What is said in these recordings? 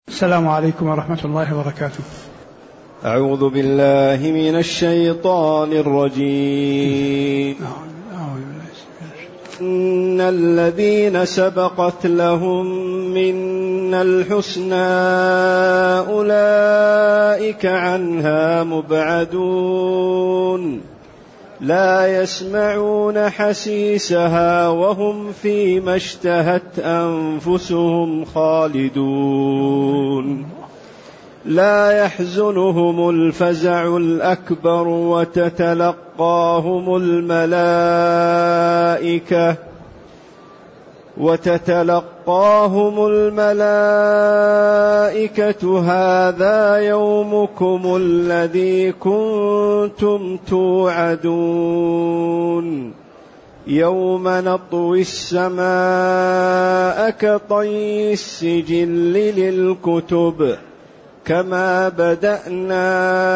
السلام عليكم ورحمة الله وبركاته. أعوذ بالله من الشيطان الرجيم. إن الذين سبقت لهم منا الحسنى أولئك عنها مبعدون لا يسمعون حسيسها وهم فيما اشتهت أنفسهم خالدون لا يحزنهم الفزع الأكبر وتتلقاهم الملائكة هذا يومكم الذي كنتم توعدون يوم نطوي السماء كطي السجل للكتب كما بدأنا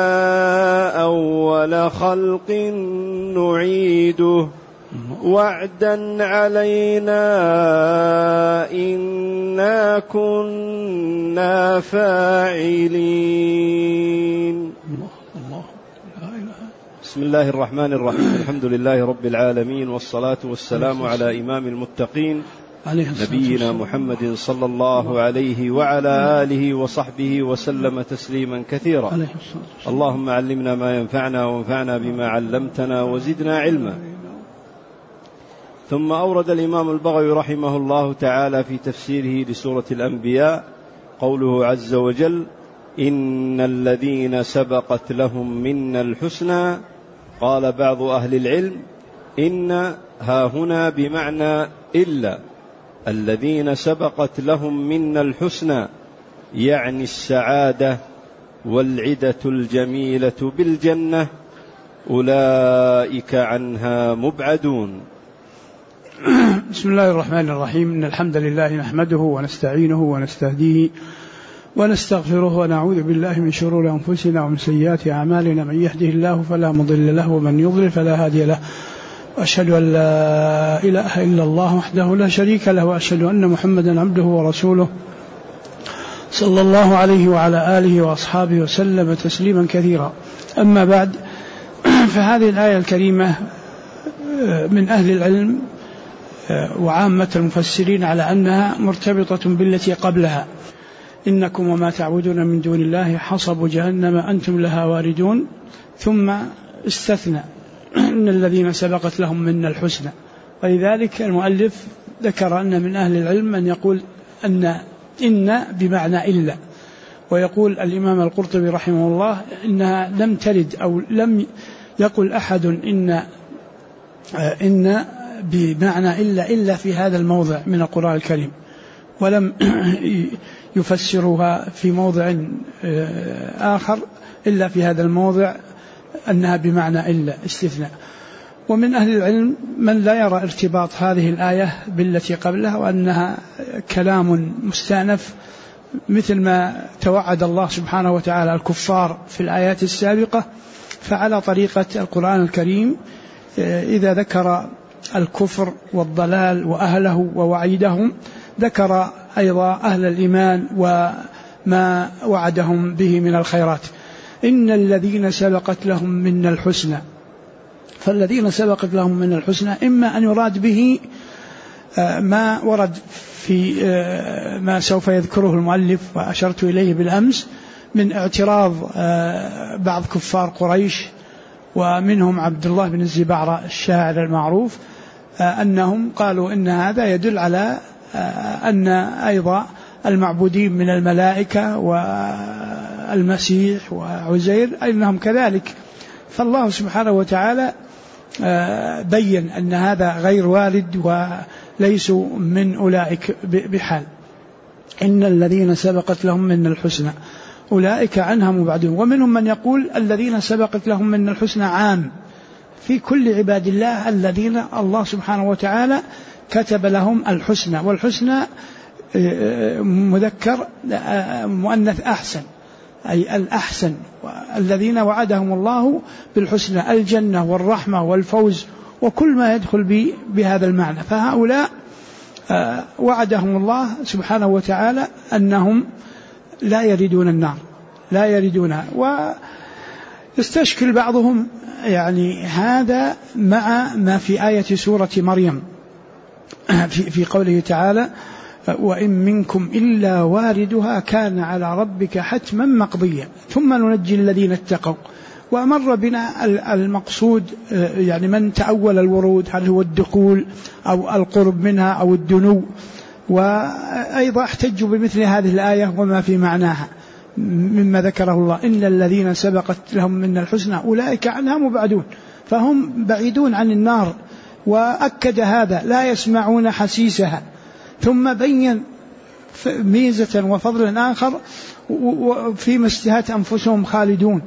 أول خلق نعيده وعدا علينا إنا كنا فاعلين. بسم الله الرحمن الرحيم. الحمد لله رب العالمين، والصلاة والسلام على إمام المتقين نبينا محمد صلى الله عليه وعلى آله وصحبه وسلم تسليما كثيرا. اللهم علمنا ما ينفعنا وانفعنا بما علمتنا وزدنا علما. ثم أورد الإمام البغوي رحمه الله تعالى في تفسيره لسورة الأنبياء قوله عز وجل: إن الذين سبقت لهم منا الحسنى. قال بعض أهل العلم: إن ها هنا بمعنى إلا، الذين سبقت لهم منا الحسنى يعني السعادة والعدة الجميلة بالجنة أولئك عنها مبعدون. بسم الله الرحمن الرحيم. إن الحمد لله نحمده ونستعينه ونستهديه ونستغفره ونعوذ بالله من شرور أنفسنا ومن سيئات أعمالنا، من يهده الله فلا مضل له ومن يضلل فلا هادي له، وأشهد أن لا إله إلا الله وحده لا شريك له، وأشهد أن محمدا عبده ورسوله صلى الله عليه وعلى آله وأصحابه وسلم تسليما كثيرا. أما بعد، فهذه الآية الكريمة من أهل العلم وعامة المفسرين على أنها مرتبطة بالتي قبلها: إنكم وما تعبدون من دون الله حصب جهنم أنتم لها واردون. ثم استثنى إن الذين سبقت لهم منا الحسنى، ولذلك المؤلف ذكر أن من أهل العلم من يقول إن بمعنى إلا، ويقول الإمام القرطبي رحمه الله إنها لم ترد أو لم يقل أحد إن بمعنى إلا في هذا الموضع من القرآن الكريم، ولم يفسرها في موضع آخر إلا في هذا الموضع أنها بمعنى إلا استثناء. ومن أهل العلم من لا يرى ارتباط هذه الآية بالتي قبلها، وأنها كلام مستأنف مثل ما توعد الله سبحانه وتعالى الكفار في الآيات السابقة. فعلى طريقة القرآن الكريم إذا ذكر الكفر والضلال وأهله ووعيدهم، ذكر أيضا أهل الإيمان وما وعدهم به من الخيرات. إن الذين سبقت لهم منا الحسنى، فالذين سبقت لهم من الحسنى إما أن يراد به ما ورد في ما سوف يذكره المؤلف وأشرت إليه بالأمس من اعتراض بعض كفار قريش، ومنهم عبد الله بن الزبعرة الشاعر المعروف، أنهم قالوا إن هذا يدل على أن أيضا المعبودين من الملائكة والمسيح وعزير أنهم كذلك. فالله سبحانه وتعالى بين أن هذا غير وارد وليسوا من أولئك بحال. إن الذين سبقت لهم من الحسنى أولئك عنها مبعدون. ومنهم من يقول الذين سبقت لهم من الحسنى عام في كل عباد الله الذين الله سبحانه وتعالى كتب لهم الحسنى، والحسنى مذكر مؤنث أحسن، أي الأحسن، الذين وعدهم الله بالحسنى الجنة والرحمة والفوز وكل ما يدخل بهذا المعنى. فهؤلاء وعدهم الله سبحانه وتعالى أنهم لا يريدون النار، لا يريدونها. ويستشكل بعضهم يعني هذا مع ما في آية سورة مريم في قوله تعالى وإن منكم إلا واردها كان على ربك حتما مقضيا ثم ننجي الذين اتقوا. ومر بنا المقصود يعني من تأول الورود هل هو الدخول أو القرب منها أو الدنو، وأيضا احتجوا بمثل هذه الآية وما في معناها مما ذكره الله إن الذين سبقت لهم من الحسنى أولئك عنها مبعدون، فهم بعيدون عن النار. وأكد هذا لا يسمعون حسيسها، ثم بين ميزة وفضل آخر وفيما اشتهت أنفسهم خالدون.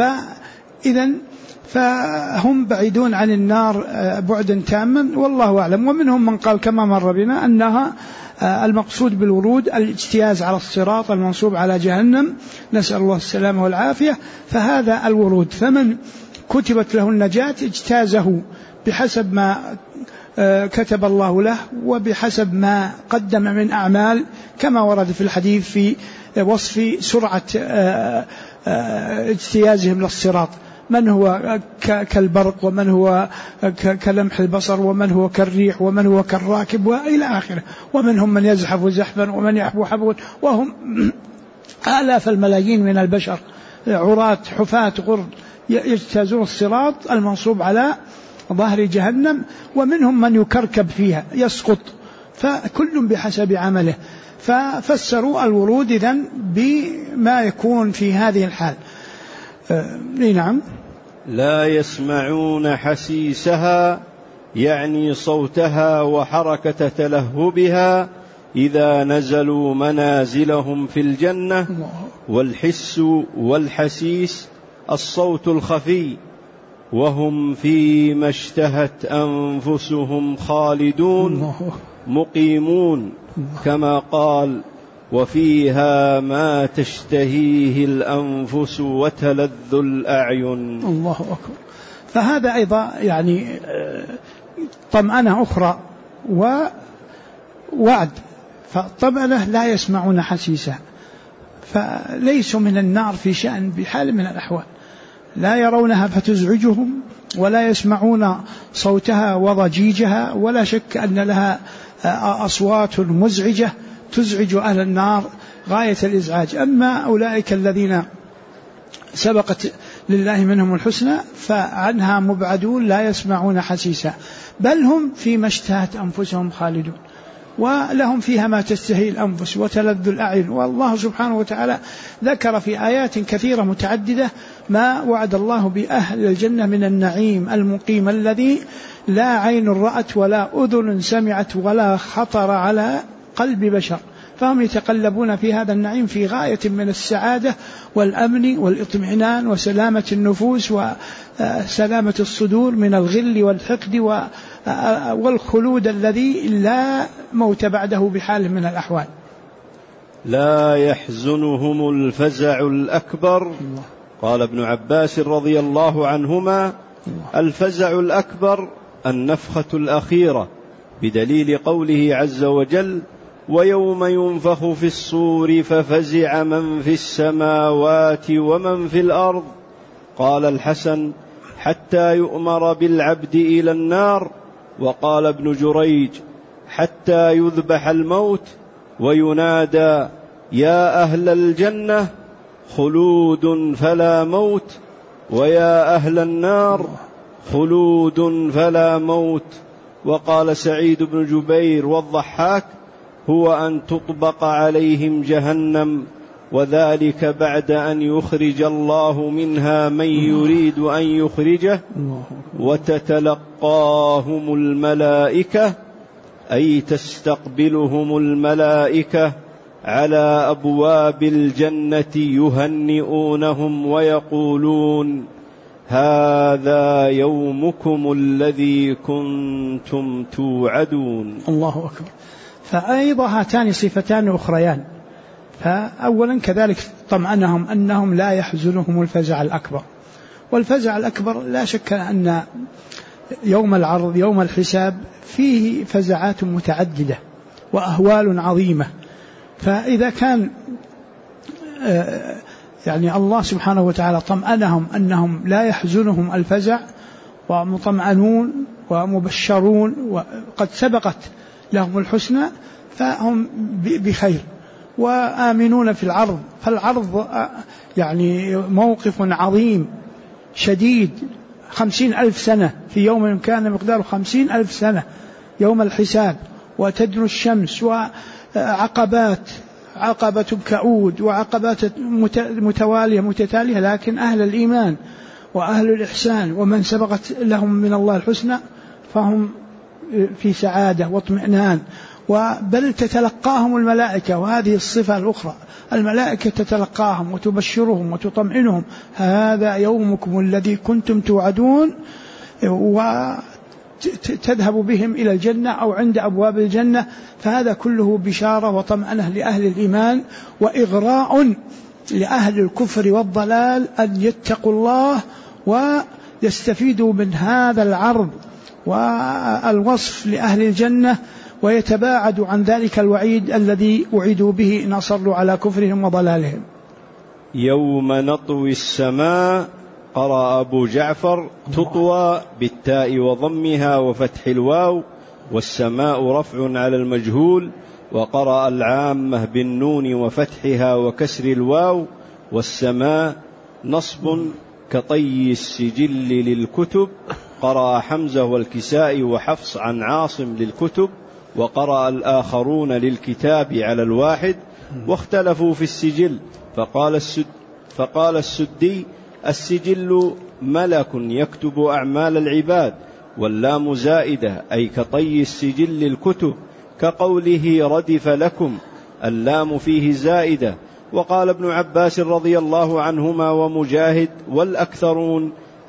فهم بعيدون عن النار بعدا تاما والله أعلم. ومنهم من قال كما مر بنا أنها المقصود بالورود الاجتياز على الصراط المنصوب على جهنم، نسأل الله السلامة والعافية. فهذا الورود، فمن كتبت له النجاة اجتازه بحسب ما كتب الله له وبحسب ما قدم من أعمال، كما ورد في الحديث في وصف سرعة اجتيازهم للصراط، من هو كالبرق ومن هو كلمح البصر ومن هو كالريح ومن هو كالراكب وإلى آخره. ومنهم من يزحف زحفا ومن يحبو حبوا، وهم آلاف الملايين من البشر عراة حفاة غرد يجتازون الصراط المنصوب على ظهر جهنم، ومنهم من يكركب فيها يسقط، فكل بحسب عمله. ففسروا الورود إذن بما يكون في هذه الحال. نعم. لا يسمعون حسيسها يعني صوتها وحركة تلهبها إذا نزلوا منازلهم في الجنة. والحس والحسيس الصوت الخفي، وهم فيما اشتهت أنفسهم خالدون مقيمون، كما قال وفيها ما تشتهيه الأنفس وتلذ الأعين. الله أكبر. فهذا أيضا يعني طمأنة أخرى ووعد. فطمأنة لا يسمعون حسيسها، فليسوا من النار في شأن بحال من الأحوال، لا يرونها فتزعجهم ولا يسمعون صوتها وضجيجها، ولا شك أن لها أصوات مزعجة تزعج أهل النار غاية الإزعاج. أما أولئك الذين سبقت لله منهم الحسنى فعنها مبعدون لا يسمعون حسيسا، بل هم فيما اشتهت أنفسهم خالدون، ولهم فيها ما تشتهي الأنفس وتلذ الأعين. والله سبحانه وتعالى ذكر في آيات كثيرة متعددة ما وعد الله بأهل الجنة من النعيم المقيم الذي لا عين رأت ولا أذن سمعت ولا خطر على قلب بشر، فهم يتقلبون في هذا النعيم في غاية من السعادة والأمن والإطمئنان وسلامة النفوس وسلامة الصدور من الغل والحقد والخلود الذي لا موت بعده بحال من الأحوال. لا يحزنهم الفزع الأكبر. قال ابن عباس رضي الله عنهما الفزع الأكبر النفخة الأخيرة، بدليل قوله عز وجل ويوم ينفخ في الصور ففزع من في السماوات ومن في الأرض. قال الحسن حتى يؤمر بالعبد إلى النار. وقال ابن جريج حتى يذبح الموت وينادى يا أهل الجنة خلود فلا موت، ويا أهل النار خلود فلا موت. وقال سعيد بن جبير والضحاك هو أن تطبق عليهم جهنم، وذلك بعد أن يخرج الله منها من يريد أن يخرجه، وتتلقاهم الملائكة أي تستقبلهم الملائكة على أبواب الجنة يهنئونهم ويقولون هذا يومكم الذي كنتم توعدون. الله أكبر. فأيضا هاتان صفتان أخريان، فأولا كذلك طمأنهم أنهم لا يحزنهم الفزع الأكبر، والفزع الأكبر لا شك أن يوم العرض يوم الحساب فيه فزعات متعددة وأهوال عظيمة. فإذا كان يعني الله سبحانه وتعالى طمأنهم أنهم لا يحزنهم الفزع، ومطمئنون ومبشرون وقد سبقت لهم الحسنى، فهم بخير وآمنون في العرض. فالعرض يعني موقف عظيم شديد، 50,000 سنة في يوم كان مقداره 50,000 سنة يوم الحساب، وتدنو الشمس، وعقبات، عقبة كؤود، وعقبات متوالية متتالية، لكن أهل الإيمان وأهل الإحسان ومن سبقت لهم من الله الحسنى فهم في سعادة واطمئنان، بل تتلقاهم الملائكة. وهذه الصفة الأخرى، الملائكة تتلقاهم وتبشرهم وتطمئنهم: هذا يومكم الذي كنتم توعدون، وتذهب بهم إلى الجنة أو عند أبواب الجنة. فهذا كله بشارة وطمأنة لأهل الإيمان، وإغراء لأهل الكفر والضلال أن يتقوا الله ويستفيدوا من هذا العرض والوصف لأهل الجنة، ويتباعدوا عن ذلك الوعيد الذي وعدوا به إن أصروا على كفرهم وضلالهم. يوم نطوي السماء، قرأ أبو جعفر: تطوى بالتاء وضمها وفتح الواو، والسماء رفع على المجهول. وقرأ العامة بالنون وفتحها وكسر الواو، والسماء نصب كطي السجل للكتب. قرأ حمزة والكسائي وحفص عن عاصم للكتب، وقرأ الآخرون للكتاب على الواحد، واختلفوا في السجل. فقال السدي: السجل ملك يكتب أعمال العباد، واللام زائدة أي كطي السجل الكتب، كقوله ردف لكم، اللام فيه زائدة. وقال ابن عباس رضي الله عنهما ومجاهد والأكثرون: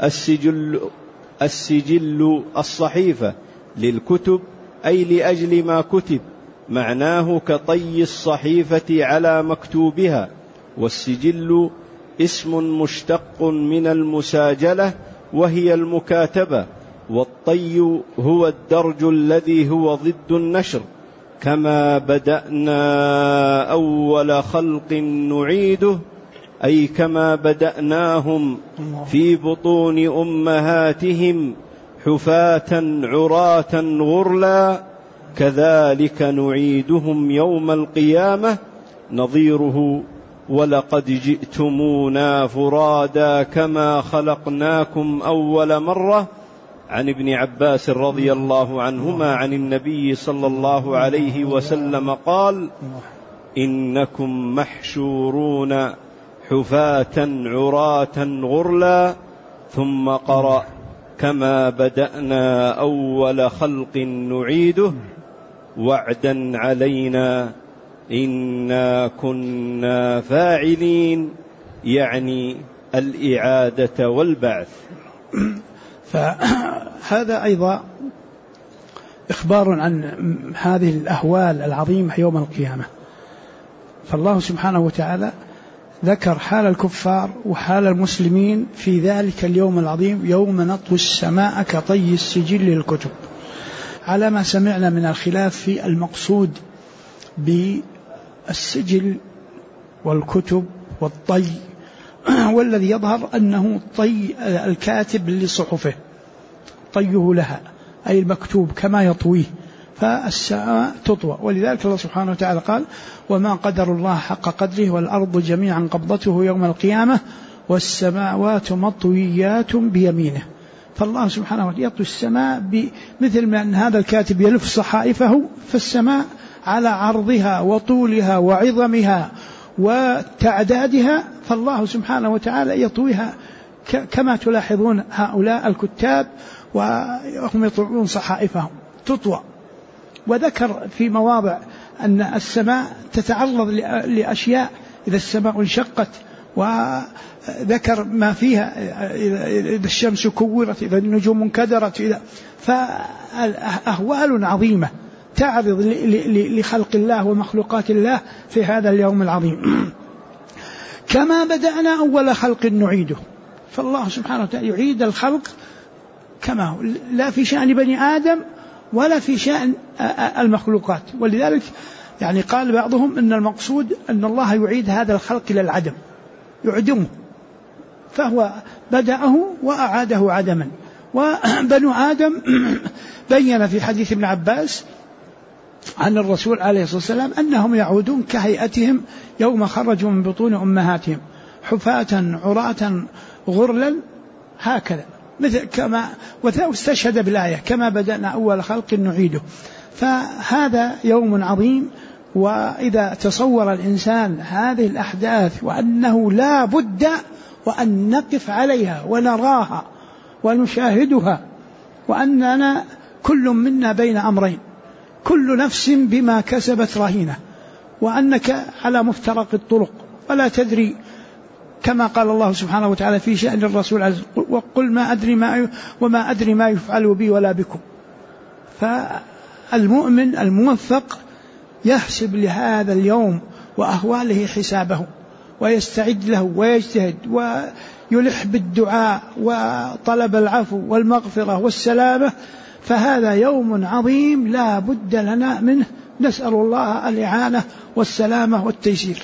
السجل الصحيفة للكتب، أي لأجل ما كتب، معناه كطي الصحيفة على مكتوبها. والسجل اسم مشتق من المساجلة وهي المكاتبة، والطي هو الدرج الذي هو ضد النشر. كما بدأنا أول خلق نعيده، أي كما بدأناهم في بطون أمهاتهم حفاة عراة غرلا، كذلك نعيدهم يوم القيامة. نظيره: ولقد جئتمونا فرادا كما خلقناكم أول مرة. عن ابن عباس رضي الله عنهما عن النبي صلى الله عليه وسلم قال: إنكم محشورون حفاة عراة غرلا. ثم قرأ: كما بدأنا أول خلق نعيده، وعدا علينا إنا كنا فاعلين، يعني الإعادة والبعث. فهذا أيضا إخبار عن هذه الأهوال العظيمة يوم القيامة. فالله سبحانه وتعالى ذكر حال الكفار وحال المسلمين في ذلك اليوم العظيم: يوم نطوي السماء كطي السجل للكتب، على ما سمعنا من الخلاف في المقصود بالسجل والكتب والطي. والذي يظهر أنه طي الكاتب لصحفه، طيه لها أي المكتوب كما يطويه، فالسماء تطوى. ولذلك الله سبحانه وتعالى قال: وما قدر الله حق قدره والأرض جميعا قبضته يوم القيامة والسماوات مطويات بيمينه. فالله سبحانه وتعالى يطوي السماء مثل ما أن هذا الكاتب يلف صحائفه، فالسماء على عرضها وطولها وعظمها وتعدادها، فالله سبحانه وتعالى يطويها كما تلاحظون هؤلاء الكتاب وهم يطوعون صحائفهم تطوى. وذكر في مواضع أن السماء تتعرض لأشياء إذا السماء انشقت، وذكر ما فيها إذا الشمس كورت، إذا النجوم انكدرت، فأهوال عظيمة تعرض لخلق الله ومخلوقات الله في هذا اليوم العظيم. كما بدأنا أول خلق نعيده، فالله سبحانه وتعالى يعيد الخلق كما هو، لا في شأن بني آدم ولا في شأن المخلوقات. ولذلك يعني قال بعضهم إن المقصود أن الله يعيد هذا الخلق إلى العدم، يعدمه، فهو بدأه وأعاده عدما. وبنو آدم بين في حديث ابن عباس عن الرسول عليه الصلاة والسلام أنهم يعودون كهيئتهم يوم خرجوا من بطون أمهاتهم حفاة عراة غرلا، هكذا مثل كما واستشهد بالآية كما بدأنا أول خلق نعيده. فهذا يوم عظيم، وإذا تصور الإنسان هذه الأحداث وأنه لا بد وأن نقف عليها ونراها ونشاهدها، وأننا كل منا بين أمرين، كل نفس بما كسبت رهينة، وأنك على مفترق الطرق ولا تدري، كما قال الله سبحانه وتعالى في شأن الرسول وقل وما أدري ما يفعل بي ولا بكم. فالمؤمن الموفق يحسب لهذا اليوم وأهواله حسابه، ويستعد له ويجتهد ويلح بالدعاء وطلب العفو والمغفرة والسلامة، فهذا يوم عظيم لا بد لنا منه، نسأل الله الإعانة والسلامة والتيسير.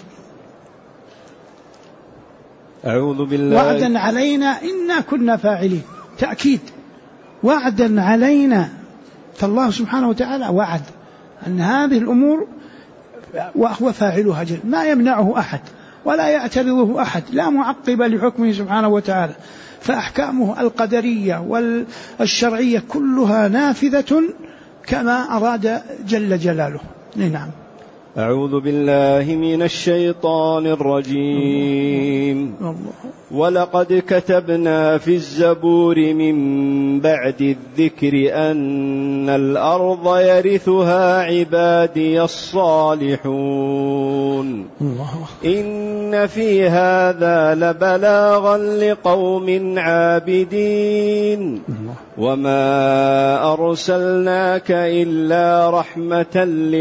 أعوذ بالله. وعدا علينا إنا كنا فاعلين، تأكيد وعدا علينا، فالله سبحانه وتعالى وعد أن هذه الأمور وهو فاعلها جل، ما يمنعه أحد ولا يعترضه أحد، لا معقب لحكمه سبحانه وتعالى، فأحكامه القدرية والشرعية كلها نافذة كما أراد جل جلاله. نعم. أعوذ بالله من الشيطان الرجيم. ولقد كتبنا في الزبور من بعد الذكر أن الأرض يرثها عبادي الصالحون. إن في هذا لبلاغا لقوم عابدين. وما أرسلناك إلا رحمة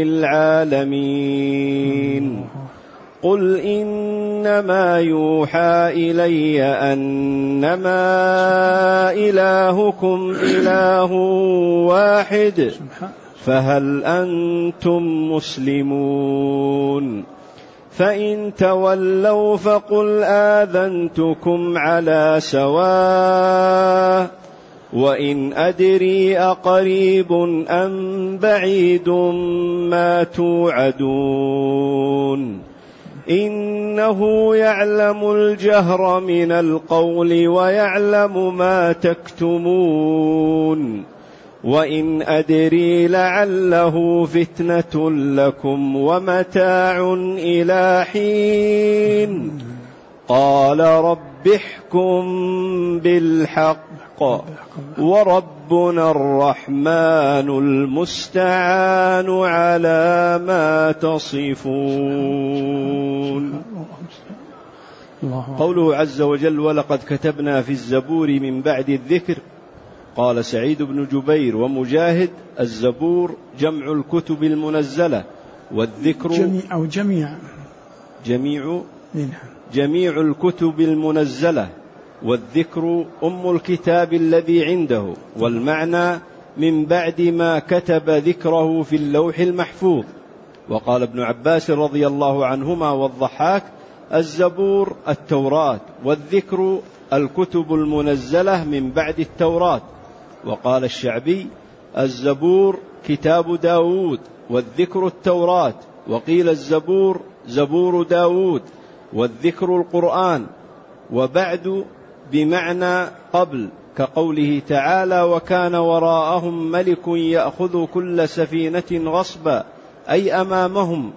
للعالمين. قل إنما يوحى إلي أنما إلهكم إله واحد فهل أنتم مسلمون؟ فإن تولوا فقل آذنتكم على سواء وإن أدري أقريب أم بعيد ما توعدون إنه يعلم الجهر من القول ويعلم ما تكتمون وإن أدري لعله فتنة لكم ومتاع إلى حين قال رب احكم بالحق وربنا الرحمن المستعان على ما تصفون. قوله عز وجل ولقد كتبنا في الزبور من بعد الذكر. قال سعيد بن جبير ومجاهد الزبور جمع الكتب المنزلة والذكر جميع الكتب المنزلة والذكر أم الكتاب الذي عنده، والمعنى من بعد ما كتب ذكره في اللوح المحفوظ. وقال ابن عباس رضي الله عنهما والضحاك الزبور التوراة والذكر الكتب المنزلة من بعد التوراة. وقال الشعبي الزبور كتاب داود والذكر التوراة. وقيل الزبور زبور داود والذكر القرآن. وبعد بمعنى قبل كقوله تعالى وكان وراءهم ملك يأخذ كل سفينة غصبا أي أمامهم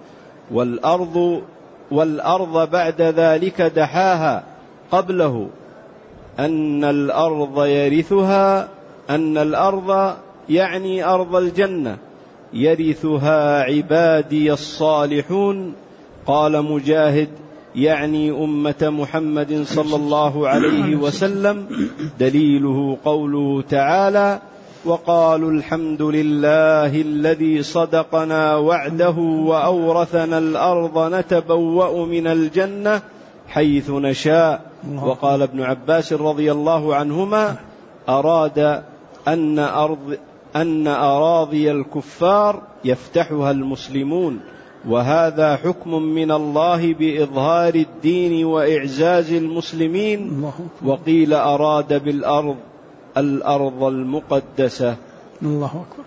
والأرض بعد ذلك دحاها قبله أن الأرض يرثها أن الأرض يعني أرض الجنة يرثها عبادي الصالحون. قال مجاهد يعني أمة محمد صلى الله عليه وسلم. دليله قوله تعالى وقالوا الحمد لله الذي صدقنا وعده وأورثنا الأرض نتبوأ من الجنة حيث نشاء. وقال ابن عباس رضي الله عنهما أراد أن أراضي الكفار يفتحها المسلمون وهذا حكم من الله بإظهار الدين وإعزاز المسلمين. وقيل أراد بالأرض الأرض المقدسة. الله أكبر.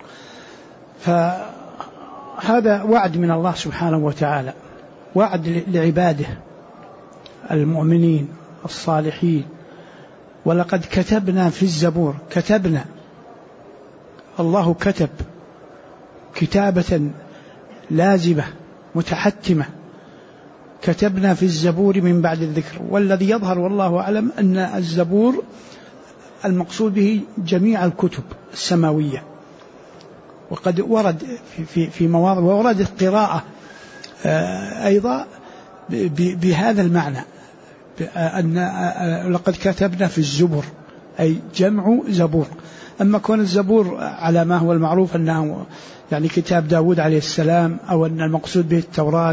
فهذا وعد من الله سبحانه وتعالى، وعد لعباده المؤمنين الصالحين. ولقد كتبنا في الزبور، كتبنا، الله كتب كتابة لازمة متحتمة، كتبنا في الزبور من بعد الذكر. والذي يظهر والله أعلم أن الزبور المقصود به جميع الكتب السماوية. وقد ورد في مواضع، ووردت قراءة أيضا بهذا المعنى، أن لقد كتبنا في الزبر أي جمع زبور. أما كون الزبور على ما هو المعروف أنه يعني كتاب داود عليه السلام، أو أن المقصود به التوراة،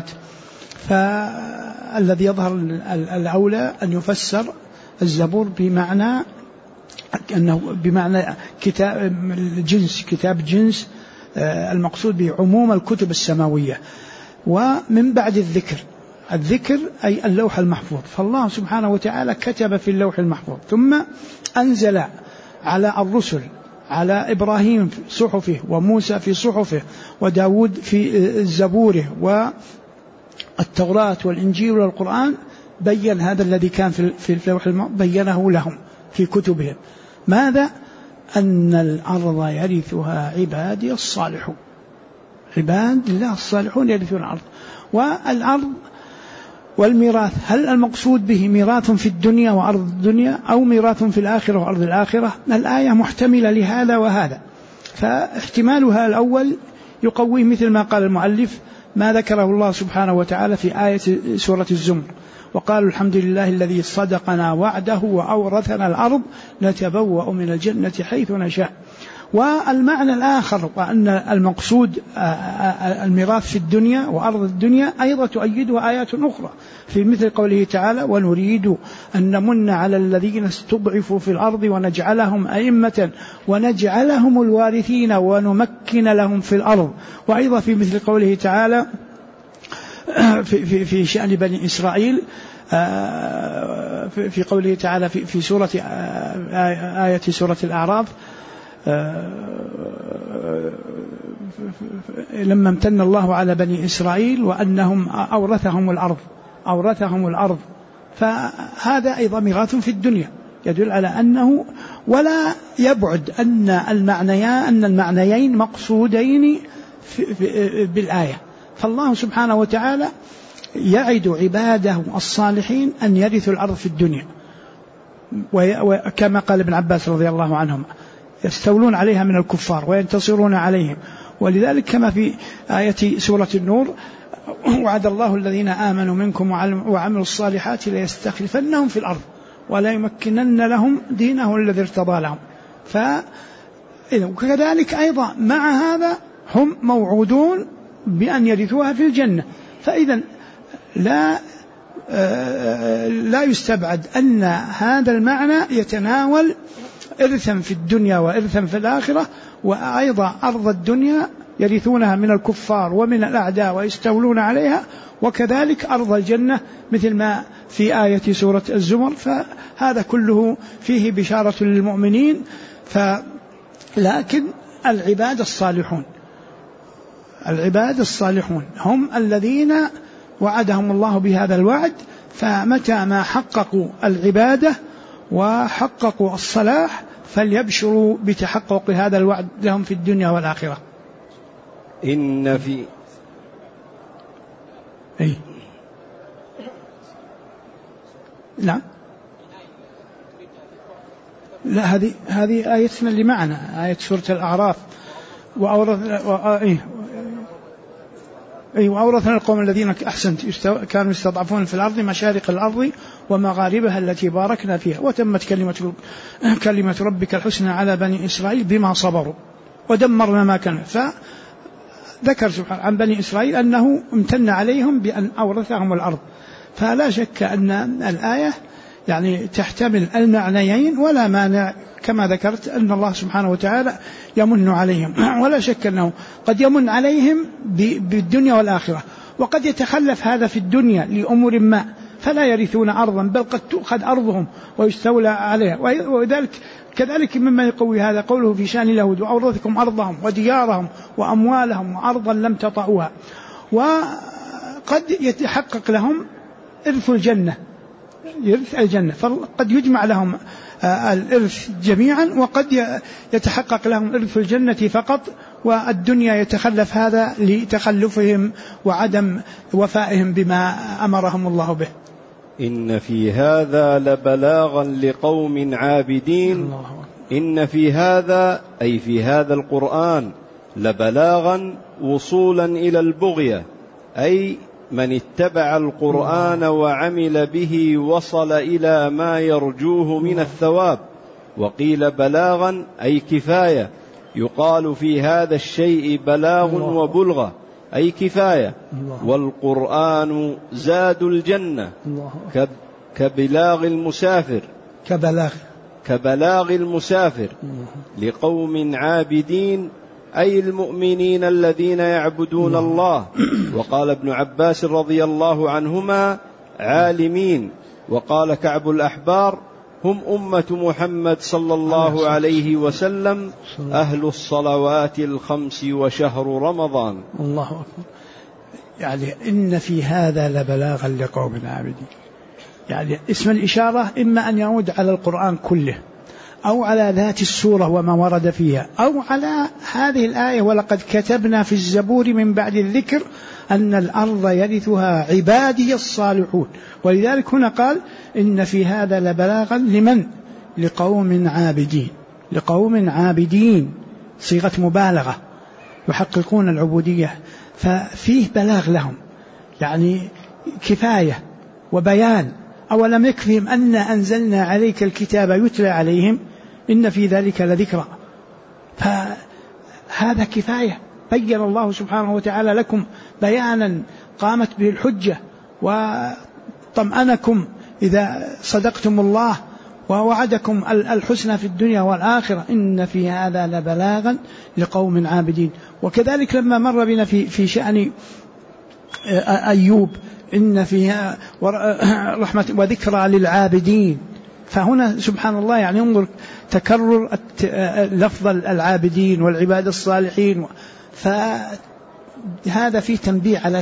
فالذي يظهر الأولى أن يفسر الزبور بمعنى أنه بمعنى كتاب جنس، كتاب جنس، المقصود به عموم الكتب السماوية. ومن بعد الذكر، الذكر أي اللوح المحفوظ. فالله سبحانه وتعالى كتب في اللوح المحفوظ، ثم أنزل على الرسل، على إبراهيم في صحفه، وموسى في صحفه، وداود في زبوره، والتوراة والإنجيل والقرآن، بيّن هذا الذي كان في اللوح المحفوظ بيّنه لهم في كتبهم. ماذا؟ أن الأرض يرثها عبادي الصالحون، عباد الله الصالحون يرثون الأرض. والأرض والميراث، هل المقصود به ميراث في الدنيا وأرض الدنيا، أو ميراث في الآخرة وأرض الآخرة؟ الآية محتملة لهذا وهذا، فاحتمالها الأول يقويه مثل ما قال المؤلف ما ذكره الله سبحانه وتعالى في آية سورة الزمر: وقالوا الحمد لله الذي صدقنا وعده وأورثنا الأرض نتبوأ من الجنة حيث نشاء. والمعنى الآخر، وأن المقصود الميراث في الدنيا وأرض الدنيا، أيضا تؤيده آيات أخرى في مثل قوله تعالى: ونريد أن نمن على الذين استضعفوا في الأرض ونجعلهم أئمة ونجعلهم الوارثين ونمكن لهم في الأرض. وأيضا في مثل قوله تعالى في شأن بني إسرائيل، في قوله تعالى في سورة آية سورة الأعراف: لما امتن الله على بني إسرائيل وأنهم أورثهم الأرض. فهذا أيضا ميراث في الدنيا يدل على أنه، ولا يبعد أن المعنيين مقصودين بالآية. فالله سبحانه وتعالى يعد عباده الصالحين أن يرثوا الأرض في الدنيا، وكما قال ابن عباس رضي الله عنهما: يستولون عليها من الكفار وينتصرون عليهم. ولذلك كما في آية سورة النور: وعد الله الذين آمنوا منكم وعملوا الصالحات ليستخلفنهم في الأرض ولا يمكنن لهم دينهم الذي ارتضى لهم. وكذلك أيضا مع هذا هم موعودون بأن يرثوها في الجنة. فإذا لا يستبعد أن هذا المعنى يتناول إرثا في الدنيا وإرثا في الآخرة، وأيضا أرض الدنيا يرثونها من الكفار ومن الأعداء ويستولون عليها، وكذلك أرض الجنة مثل ما في آية سورة الزمر. فهذا كله فيه بشارة للمؤمنين. لكن العباد الصالحون هم الذين وعدهم الله بهذا الوعد، فمتى ما حققوا العبادة وحققوا الصلاح فليبشروا بتحقق هذا الوعد لهم في الدنيا والآخرة. إن في نعم، لا، هذه آيتنا اللي معنا، آية سورة الأعراف: وأورثنا القوم الذين كانوا يستضعفون في الأرض مشارق الأرض ومغاربها التي باركنا فيها وتمت كلمة ربك الحسنى على بني إسرائيل بما صبروا ودمرنا ما كان. فذكر سبحانه عن بني إسرائيل أنه امتن عليهم بأن أورثهم الأرض. فلا شك أن الآية يعني تحتمل المعنيين، ولا مانع كما ذكرت أن الله سبحانه وتعالى يمن عليهم، ولا شك أنه قد يمن عليهم بالدنيا والآخرة، وقد يتخلف هذا في الدنيا لأمور ما فلا يرثون أرضا، بل قد تؤخذ أرضهم ويستولى عليها. وذلك كذلك مما يقوي هذا قوله في شأن اليهود: وأورثكم أرضهم وديارهم وأموالهم وأرضا لم تطئوها. وقد يتحقق لهم إرث الجنة، يرث الجنة، فقد يجمع لهم الإرث جميعا، وقد يتحقق لهم إرث الجنة فقط، والدنيا يتخلف هذا لتخلفهم وعدم وفائهم بما أمرهم الله به. إن في هذا لبلاغا لقوم عابدين. إن في هذا أي في هذا القرآن لبلاغا وصولا إلى البغية، أي من اتبع القرآن وعمل به وصل إلى ما يرجوه من الثواب. وقيل بلاغا أي كفاية، يقال في هذا الشيء بلاغ وبلغة أي كفاية. والقرآن زاد الجنة كبلاغ المسافر، كبلاغ المسافر لقوم عابدين أي المؤمنين الذين يعبدون الله. وقال ابن عباس رضي الله عنهما عالمين. وقال كعب الأحبار: هم أمة محمد صلى الله عليه وسلم أهل الصلوات الخمس وشهر رمضان. الله أكبر. يعني إن في هذا لبلاغا لقوم عابدين، يعني اسم الإشارة إما أن يعود على القرآن كله، أو على ذات السورة وما ورد فيها، أو على هذه الآية: ولقد كتبنا في الزبور من بعد الذكر أن الأرض يرثها عبادي الصالحون. ولذلك هنا قال: إن في هذا لبلاغا لمن؟ لقوم عابدين. لقوم عابدين صيغة مبالغة، يحققون العبودية، ففيه بلاغ لهم، يعني كفاية وبيان. أولم يكفهم أن أنزلنا عليك الكتاب يتلى عليهم إن في ذلك لذكرى. فهذا كفاية، بين الله سبحانه وتعالى لكم بيانا قامت به الحجة، وطمأنكم إذا صدقتم الله، ووعدكم الحسنى في الدنيا والآخرة. إن في هذا لبلاغا لقوم عابدين. وكذلك لما مر بنا في شأن أيوب: إن فيها رحمة وذكرى للعابدين. فهنا سبحان الله، يعني انظر تكرر لفظ العابدين والعباد الصالحين، فهذا فيه تنبيه على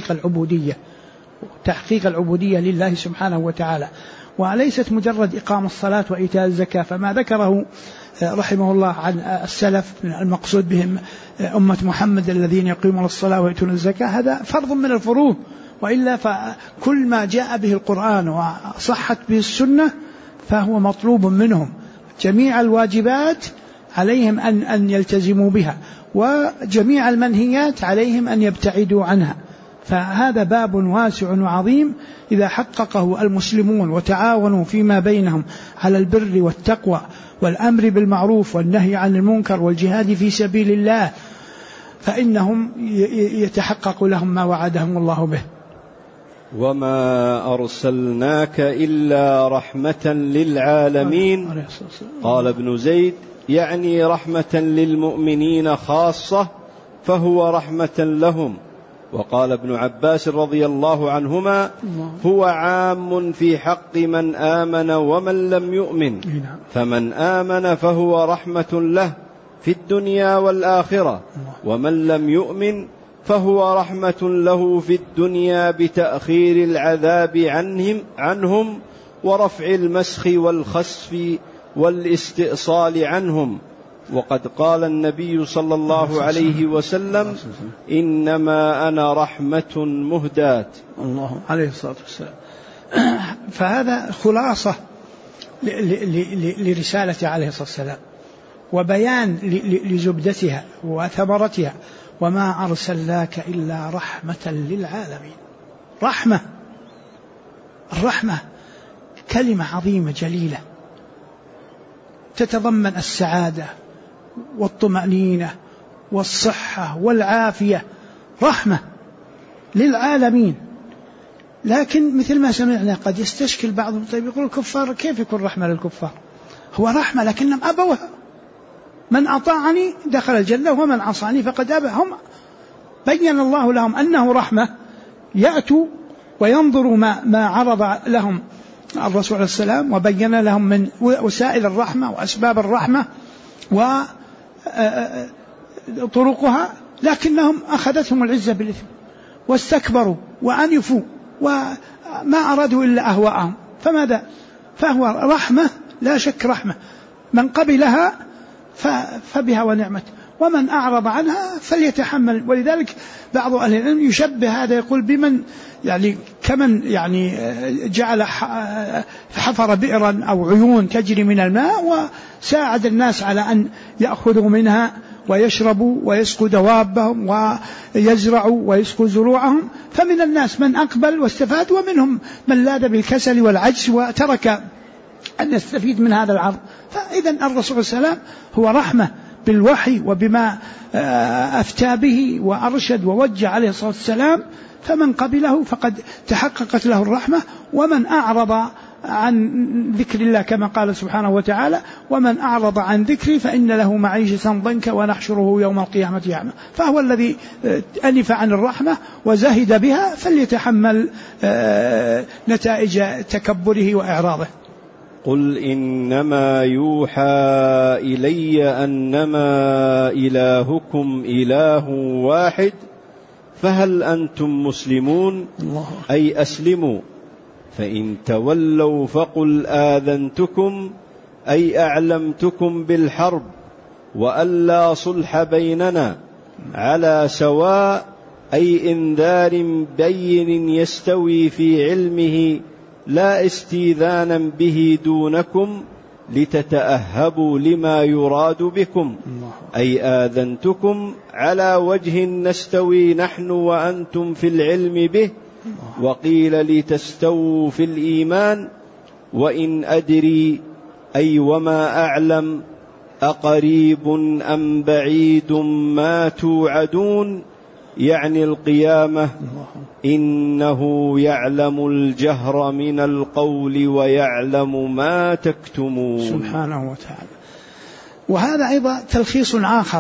تحقيق العبودية لله سبحانه وتعالى، وليست مجرد إقام الصلاة وإيتاء الزكاة. فما ذكره رحمه الله عن السلف المقصود بهم أمة محمد الذين يقيمون الصلاة ويؤتون الزكاة، هذا فرض من الفروض، وإلا فكل ما جاء به القرآن وصحت به السنة فهو مطلوب منهم. جميع الواجبات عليهم أن يلتزموا بها، وجميع المنهيات عليهم أن يبتعدوا عنها. فهذا باب واسع وعظيم إذا حققه المسلمون وتعاونوا فيما بينهم على البر والتقوى والأمر بالمعروف والنهي عن المنكر والجهاد في سبيل الله، فإنهم يتحقق لهم ما وعدهم الله به. وما أرسلناك إلا رحمة للعالمين. قال ابن زيد: يعني رحمة للمؤمنين خاصة، فهو رحمة لهم. وقال ابن عباس رضي الله عنهما: هو عام في حق من آمن ومن لم يؤمن، فمن آمن فهو رحمة له في الدنيا والآخرة، ومن لم يؤمن فهو رحمة له في الدنيا بتأخير العذاب عنهم ورفع المسخ والخسف والاستئصال عنهم. وقد قال النبي صلى الله عليه وسلم: إنما أنا رحمة مهداة. الله عليه الصلاة والسلام. فهذا خلاصة لرسالة عليه الصلاة والسلام، وبيان لزبدتها وثمرتها: وما أرسلناك إلا رحمة للعالمين. الرحمة كلمة عظيمة جليلة تتضمن السعادة والطمأنينة والصحة والعافية، رحمة للعالمين. لكن مثل ما سمعنا قد يستشكل بعضهم: طيب يقول الكفار كيف يكون رحمة للكفار؟ هو رحمة لكنهم أبوها، من أطاعني دخل الجنة ومن عصاني فقد أبى. هم بين الله لهم أنه رحمة، يأتوا وينظروا ما عرض لهم الرسول عليه السلام وبين لهم من وسائل الرحمة وأسباب الرحمة وطرقها، لكنهم أخذتهم العزة بالإثم واستكبروا وأنفوا وما أرادوا إلا أهواءهم. فماذا؟ فهو رحمة، لا شك رحمة، من قبلها فبها ونعمت، ومن أعرض عنها فليتحمل. ولذلك بعض أهل العلم يشبه هذا، يقول بمن يعني كمن يعني جعل حفر بئرا أو عيون تجري من الماء وساعد الناس على أن يأخذوا منها ويشربوا ويسقوا دوابهم ويزرعوا ويسقوا زروعهم. فمن الناس من أقبل واستفاد، ومنهم من لاذ بالكسل والعجز وترك أن يستفيد من هذا العرض. فإذا الرسول صلى الله عليه وسلم هو رحمة بالوحي وبما أفتى به وأرشد ووجه عليه الصلاة والسلام، فمن قبله فقد تحققت له الرحمة. ومن أعرض عن ذكر الله كما قال سبحانه وتعالى: ومن أعرض عن ذكري فإن له معيشة ضنكا ونحشره يوم القيامة أعمى. فهو الذي أنف عن الرحمة وزهد بها فليتحمل نتائج تكبره وإعراضه. قل إنما يوحى إلي أنما إلهكم إله واحد فهل أنتم مسلمون؟ أي أسلموا. فإن تولوا فقل آذنتكم أي أعلمتكم بالحرب وألا صلح بيننا على سواء، أي إنذار بين يستوي في علمه لا استيذانا به دونكم لتتأهبوا لما يراد بكم، أي آذنتكم على وجه نستوي نحن وأنتم في العلم به، وقيل لتستووا في الإيمان. وإن أدري أي وما أعلم أقريب أم بعيد ما توعدون، يعني القيامة، إنه يعلم الجهر من القول ويعلم ما تكتمون. سبحانه وتعالى. وهذا أيضا تلخيص آخر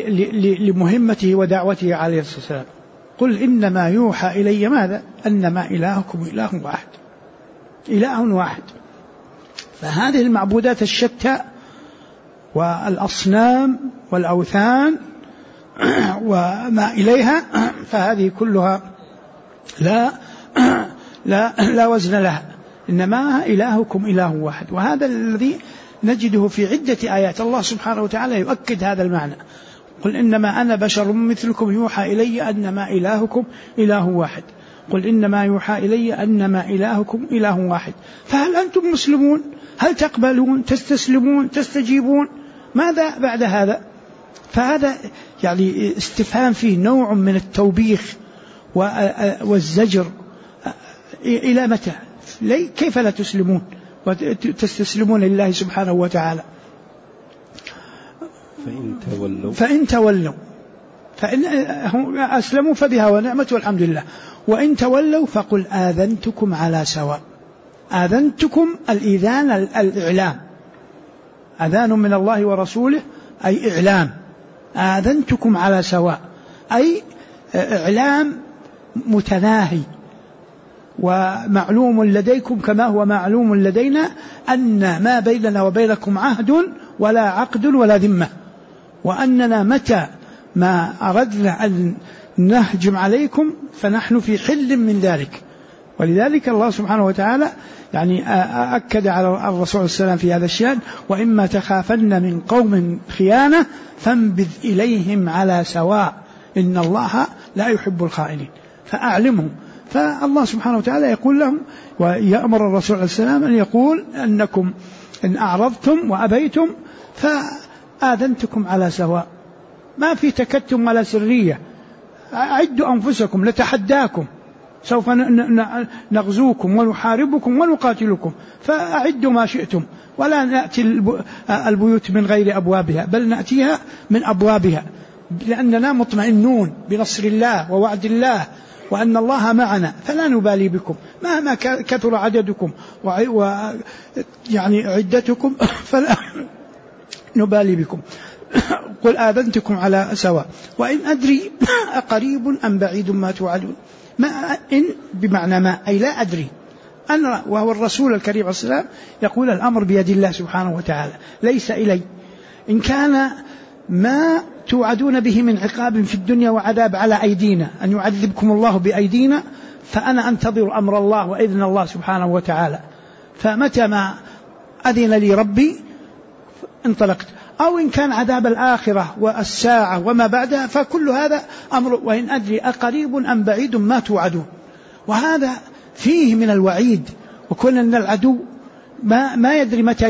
لمهمته ودعوته عليه الصلاة والسلام. قل إنما يوحى إلي ماذا؟ أنما إلهكم إله واحد، إله واحد. فهذه المعبودات الشتى والأصنام والأوثان وما إليها فهذه كلها لا وزن لها، إنما إلهكم إله واحد. وهذا الذي نجده في عدة آيات الله سبحانه وتعالى يؤكد هذا المعنى. قل إنما أنا بشر مثلكم يوحى إلي أنما إلهكم إله واحد. قل إنما يوحى إلي أنما إلهكم إله واحد. فهل أنتم مسلمون؟ هل تقبلون تستسلمون تستجيبون؟ ماذا بعد هذا؟ فهذا يعني استفهام فيه نوع من التوبيخ والزجر. إلى متى؟ كيف لا تسلمون وتستسلمون لله سبحانه وتعالى؟ فإن تولوا فإن أسلموا فبها ونعمة والحمد لله. وإن تولوا فقل آذنتكم على سواء. آذنتكم الإذان الإعلام، أذان من الله ورسوله أي إعلام. آذنتكم على سواء أي إعلام متناهي ومعلوم لديكم كما هو معلوم لدينا أن ما بيننا وبينكم عهد ولا عقد ولا ذمة، وأننا متى ما أردنا أن نهجم عليكم فنحن في حل من ذلك. ولذلك الله سبحانه وتعالى يعني أكد على الرسول صلى الله عليه وسلم في هذا الشأن: وإما تخافن من قوم خيانة فانبذ إليهم على سواء إن الله لا يحب الخائنين. فأعلمهم. فالله سبحانه وتعالى يقول لهم ويأمر الرسول عليه السلام أن يقول أنكم إن أعرضتم وأبيتم فآذنتكم على سواء، ما في تكتم ولا سرية. أعدوا أنفسكم لتحداكم، سوف نغزوكم ونحاربكم ونقاتلكم، فأعدوا ما شئتم، ولا نأتي البيوت من غير أبوابها بل نأتيها من أبوابها، لأننا مطمئنون بنصر الله ووعد الله وأن الله معنا، فلا نبالي بكم مهما كثر عددكم يعني عدتكم فلا نبالي بكم. قل آذنتكم على سواء. وإن أدري أقريب أم بعيد ما توعدون. ما إن بمعنى ما، أي لا أدري أنا، وهو الرسول الكريم عليه السلام يقول الأمر بيد الله سبحانه وتعالى ليس إلي. إن كان ما توعدون به من عقاب في الدنيا وعذاب على أيدينا أن يعذبكم الله بأيدينا، فأنا أنتظر أمر الله وإذن الله سبحانه وتعالى، فمتى ما أذن لي ربي انطلقت. أو إن كان عذاب الآخرة والساعة وما بعدها فكل هذا أمر، وإن أدري أقريب أم بعيد ما توعدون. وهذا فيه من الوعيد، وكون أن العدو ما يدري متى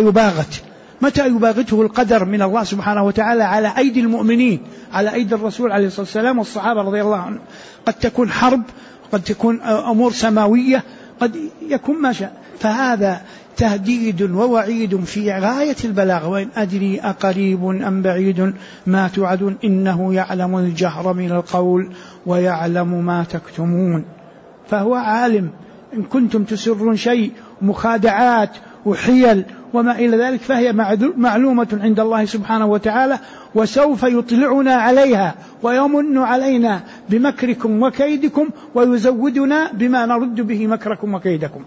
يباغته القدر من الله سبحانه وتعالى على أيدي المؤمنين، على أيدي الرسول عليه الصلاة والسلام والصحابة رضي الله عنهم. قد تكون حرب، قد تكون أمور سماوية، قد يكون ما شاء. فهذا تهديد ووعيد في غاية البلاغة. وإن أدري أقريب أم بعيد ما توعدون إنه يعلم الجهر من القول ويعلم ما تكتمون. فهو عالم إن كنتم تسرون شيء، مخادعات وحيل وما إلى ذلك، فهي معلومة عند الله سبحانه وتعالى، وسوف يطلعنا عليها ويمن علينا بمكركم وكيدكم ويزودنا بما نرد به مكركم وكيدكم.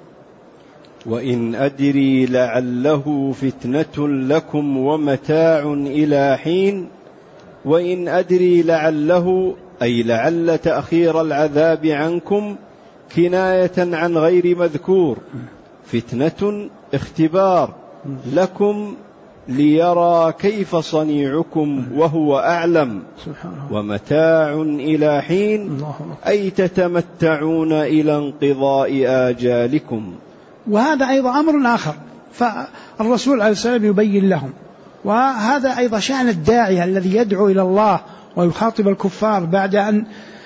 وإن أدري لعله فتنة لكم ومتاع إلى حين. وإن أدري لعله أي لعل تأخير العذاب عنكم كناية عن غير مذكور، فتنة اختبار لكم ليرى كيف صنيعكم وهو أعلم، ومتاع إلى حين أي تتمتعون إلى انقضاء آجالكم. وهذا أيضا أمر آخر، فالرسول عليه السلام يبين لهم. وهذا أيضا شأن الداعية الذي يدعو إلى الله ويخاطب الكفار بعد أن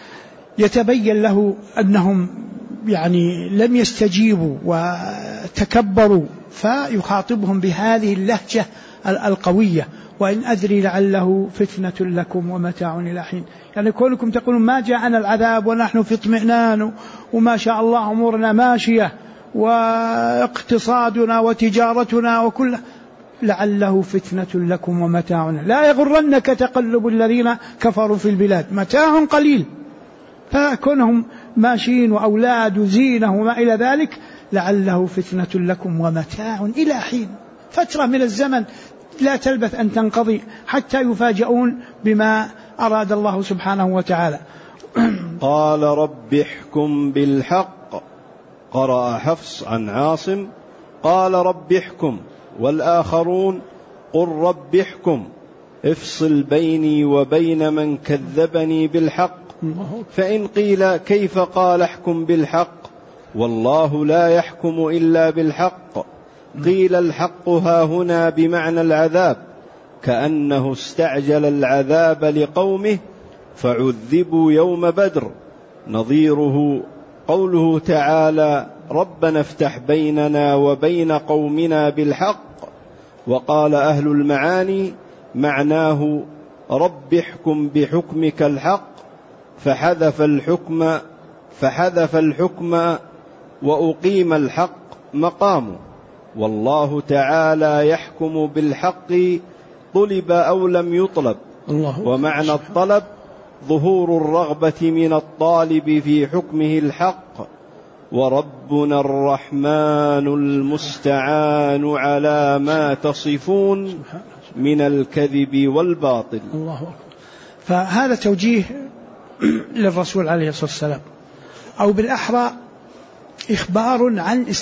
يتبين له أنهم يعني لم يستجيبوا وتكبروا، فيخاطبهم بهذه اللهجة القوية. وإن أدري لعله فتنة لكم ومتاع إلى حين، يعني كونكم تقولون ما جاءنا العذاب ونحن في اطمئنان وما شاء الله أمورنا ماشية واقتصادنا وتجارتنا وكل، لعله فتنة لكم ومتاع، لا يغرنك تقلب الذين كفروا في البلاد، متاع قليل. فكونهم ماشيين وأولاد وزينة وما إلى ذلك، لعله فتنة لكم ومتاع إلى حين، فترة من الزمن لا تلبث أن تنقضي حتى يفاجئون بما أراد الله سبحانه وتعالى. قال رب احكم بالحق. قرأ حفص عن عاصم قال رب احكم، والآخرون قل رب احكم افصل بيني وبين من كذبني بالحق. فإن قيل كيف قال احكم بالحق والله لا يحكم إلا بالحق، قيل الحق ها هنا بمعنى العذاب، كأنه استعجل العذاب لقومه فعذبوا يوم بدر. نظيره قوله تعالى ربنا افتح بيننا وبين قومنا بالحق. وقال أهل المعاني معناه رب احكم بحكمك الحق، فحذف الحكم وأقيم الحق مقامه. والله تعالى يحكم بالحق طلب أو لم يطلب. ومعنى الطلب ظهور الرغبة من الطالب في حكمه الحق. وربنا الرحمن المستعان على ما تصفون من الكذب والباطل. الله أكبر. فهذا توجيه للرسول عليه الصلاة والسلام، أو بالأحرى إخبار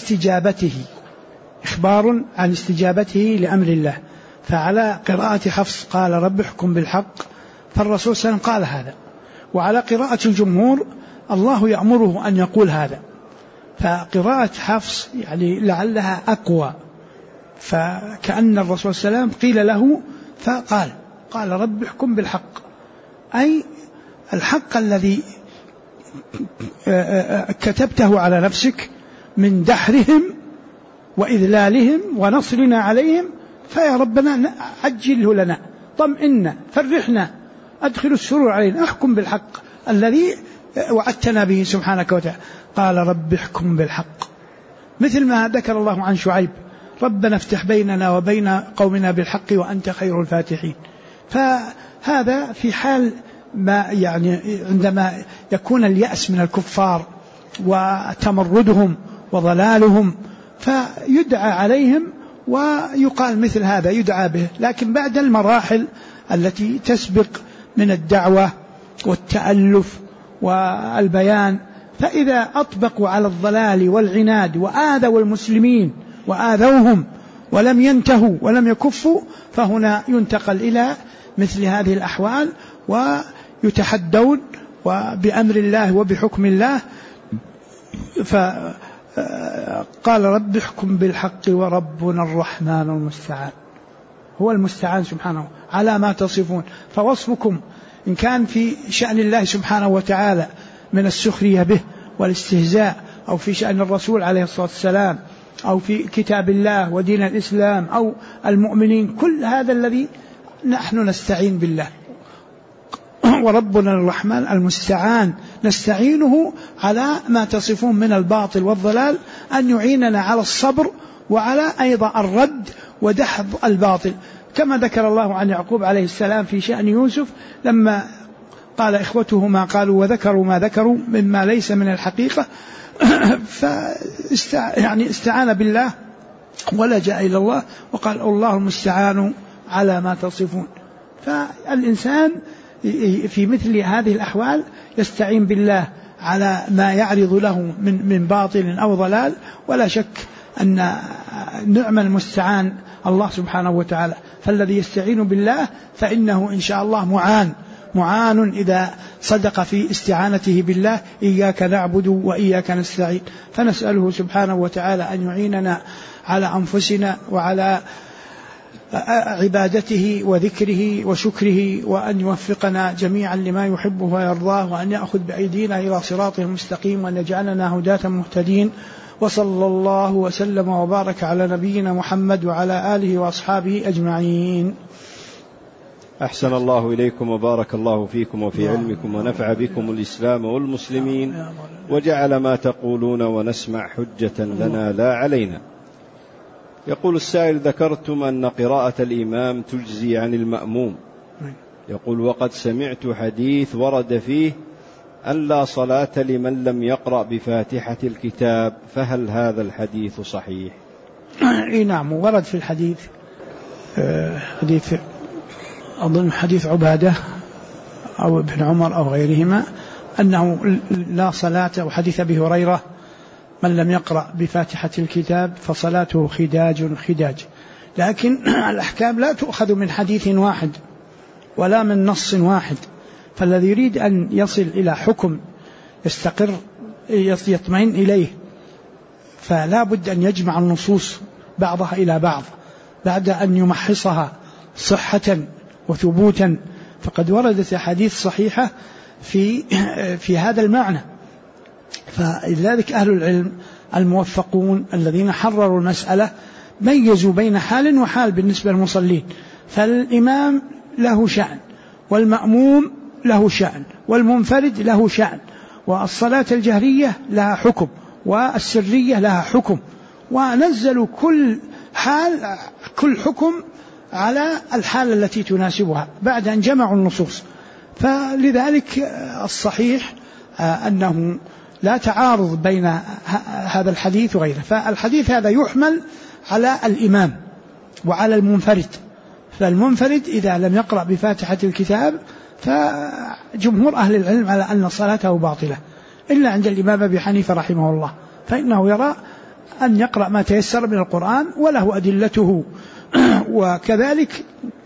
عن استجابته لأمر الله. فعلى قراءة حفص قال رب احكم بالحق، فالرسول صلى الله عليه وسلم قال هذا. وعلى قراءة الجمهور الله يأمره أن يقول هذا، فقراءة حفص يعني لعلها أقوى. فكأن الرسول صلى الله عليه وسلم قيل له فقال رب احكم بالحق، أي الحق الذي كتبته على نفسك من دحرهم وإذلالهم ونصرنا عليهم، فيا ربنا عجله لنا، طمئنا، فرحنا، أدخل السرور علينا، احكم بالحق الذي وعدتنا به سبحانك وتعالى. قال رب احكم بالحق، مثل ما ذكر الله عن شعيب ربنا افتح بيننا وبين قومنا بالحق وأنت خير الفاتحين. فهذا في حال ما يعني عندما يكون اليأس من الكفار وتمردهم وضلالهم، فيدعى عليهم ويقال مثل هذا يدعى به. لكن بعد المراحل التي تسبق من الدعوة والتألف والبيان، فإذا أطبقوا على الضلال والعناد وآذوا المسلمين وآذوهم ولم ينتهوا ولم يكفوا، فهنا ينتقل إلى مثل هذه الأحوال ويتحدون وبأمر الله وبحكم الله. فقال رب احكم بالحق وربنا الرحمن المستعان، هو المستعان سبحانه على ما تصفون. فوصفكم إن كان في شأن الله سبحانه وتعالى من السخرية به والاستهزاء، أو في شأن الرسول عليه الصلاة والسلام، أو في كتاب الله ودين الإسلام أو المؤمنين، كل هذا الذي نحن نستعين بالله. وربنا الرحمن المستعان نستعينه على ما تصفون من الباطل والضلال، أن يعيننا على الصبر وعلى أيضا الرد ودحض الباطل، كما ذكر الله عن يعقوب عليه السلام في شأن يوسف لما قال إخوته ما قالوا وذكروا ما ذكروا مما ليس من الحقيقة، استعان بالله ولجأ إلى الله وقال الله المستعان على ما تصفون. فالإنسان في مثل هذه الأحوال يستعين بالله على ما يعرض له من باطل أو ضلال، ولا شك أن نعم المستعان الله سبحانه وتعالى. فالذي يستعين بالله فإنه إن شاء الله معان إذا صدق في استعانته بالله، إياك نعبد وإياك نستعين. فنسأله سبحانه وتعالى أن يعيننا على أنفسنا وعلى عبادته وذكره وشكره، وأن يوفقنا جميعا لما يحبه ويرضاه، وأن يأخذ بأيدينا إلى صراطه المستقيم، وأن يجعلنا هداة مهتدين. وصلى الله وسلم وبارك على نبينا محمد وعلى آله وأصحابه أجمعين. أحسن الله إليكم وبارك الله فيكم وفي علمكم، ونفع بكم الإسلام والمسلمين، وجعل ما تقولون ونسمع حجة لنا لا علينا. يقول السائل: ذكرتم أن قراءة الإمام تجزي عن المأموم. يقول: وقد سمعت حديث ورد فيه أن لا صلاة لمن لم يقرأ بفاتحة الكتاب، فهل هذا الحديث صحيح؟ نعم، ورد في الحديث حديث أظن حديث عبادة أو ابن عمر أو غيرهما أنه لا صلاة، وحديث أبي هريرة من لم يقرأ بفاتحة الكتاب فصلاته خداج. لكن الأحكام لا تؤخذ من حديث واحد ولا من نص واحد، فالذي يريد أن يصل إلى حكم يستقر يطمئن إليه فلا بد أن يجمع النصوص بعضها إلى بعض بعد أن يمحصها صحة وثبوتا. فقد وردت أحاديث صحيحة في هذا المعنى. فلذلك أهل العلم الموفقون الذين حرروا المسألة ميزوا بين حال وحال بالنسبة للمصلين. فالإمام له شأن، والمأموم له شأن، والمنفرد له شأن، والصلاة الجهرية لها حكم، والسرية لها حكم، ونزلوا كل حكم على الحالة التي تناسبها بعد أن جمعوا النصوص. فلذلك الصحيح أنه لا تعارض بين هذا الحديث وغيره. فالحديث هذا يحمل على الإمام وعلى المنفرد. فالمنفرد إذا لم يقرأ بفاتحة الكتاب فجمهور أهل العلم على أن صلاته باطلة، إلا عند الإمام أبي حنيفة رحمه الله، فإنه يرى أن يقرأ ما تيسر من القرآن وله أدلته. وكذلك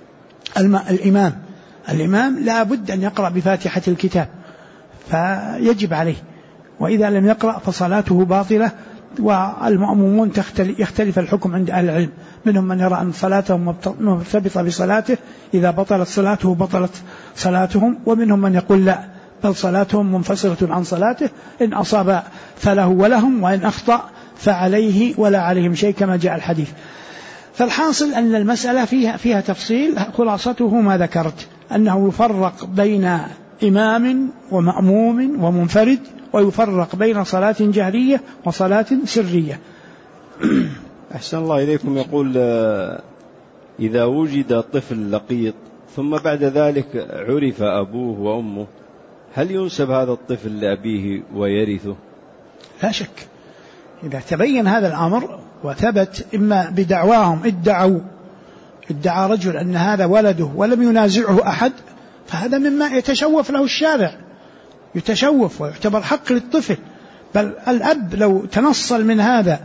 الإمام لا بد أن يقرأ بفاتحة الكتاب فيجب عليه، وإذا لم يقرأ فصلاته باطلة. والمأمومون يختلف الحكم عند أهل العلم، منهم من يرى أن صلاتهم مرتبطة بصلاته، إذا بطلت صلاته بطلت صلاتهم، ومنهم من يقول لا، بل صلاتهم منفصلة عن صلاته، إن أصاب فله ولهم، وإن أخطأ فعليه ولا عليهم شيء كما جاء الحديث. فالحاصل أن المسألة فيها تفصيل، خلاصته ما ذكرت، أنه يفرق بين إمام ومأموم ومنفرد، ويفرق بين صلاة جهرية وصلاة سرية. أحسن الله إليكم. يقول: إذا وجد طفل لقيط ثم بعد ذلك عرف أبوه وأمه، هل ينسب هذا الطفل لأبيه ويرثه؟ لا شك إذا تبين هذا الأمر وثبت إما بدعواهم ادعى رجل أن هذا ولده ولم ينازعه أحد، فهذا مما يتشوف له الشارع، يتشوف ويعتبر حق للطفل. بل الأب لو تنصل من هذا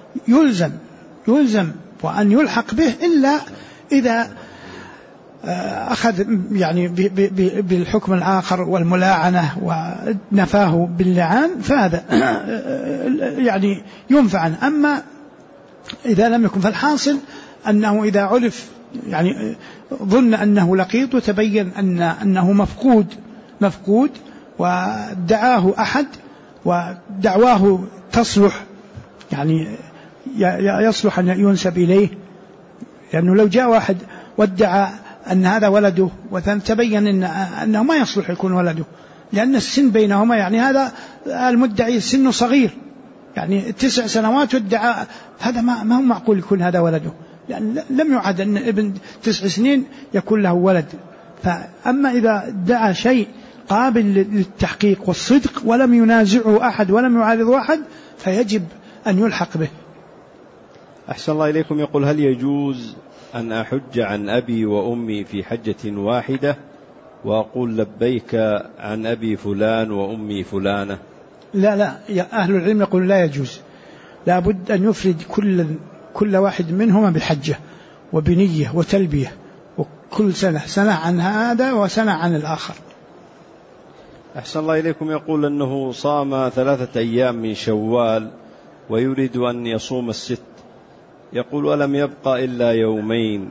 يلزم وأن يلحق به، إلا إذا أخذ يعني بالحكم الآخر والملاعنة ونفاه باللعان، فهذا يعني ينفع عنه. أما إذا لم يكن، فالحاصل أنه إذا عرف يعني ظن أنه لقيط وتبين أنه مفقود ودعاه أحد ودعواه تصلح، يعني يصلح أن ينسب إليه، لأنه لو جاء واحد وادعى أن هذا ولده وتبين أنه ما يصلح يكون ولده، لأن السن بينهما، يعني هذا المدعي سنه صغير يعني 9 سنوات وادعى، هذا ما هو معقول يكون هذا ولده، لأن لم يعد أن ابن 9 سنين يكون له ولد. فأما إذا ادعى شيء قابل للتحقيق والصدق ولم ينازعه أحد ولم يعارضه أحد، فيجب أن يلحق به. أحسن الله إليكم. يقول: هل يجوز أن أحج عن أبي وأمي في حجة واحدة وأقول لبيك عن أبي فلان وأمي فلانة؟ لا، أهل العلم يقول لا يجوز، لا بد أن يفرد كل واحد منهما بحجة وبنية وتلبية، وكل سنة عن هذا وسنة عن الآخر. أحسن الله إليكم. يقول أنه صام 3 أيام من شوال ويريد أن يصوم 6، يقول: ولم يبقى إلا 2 يوم.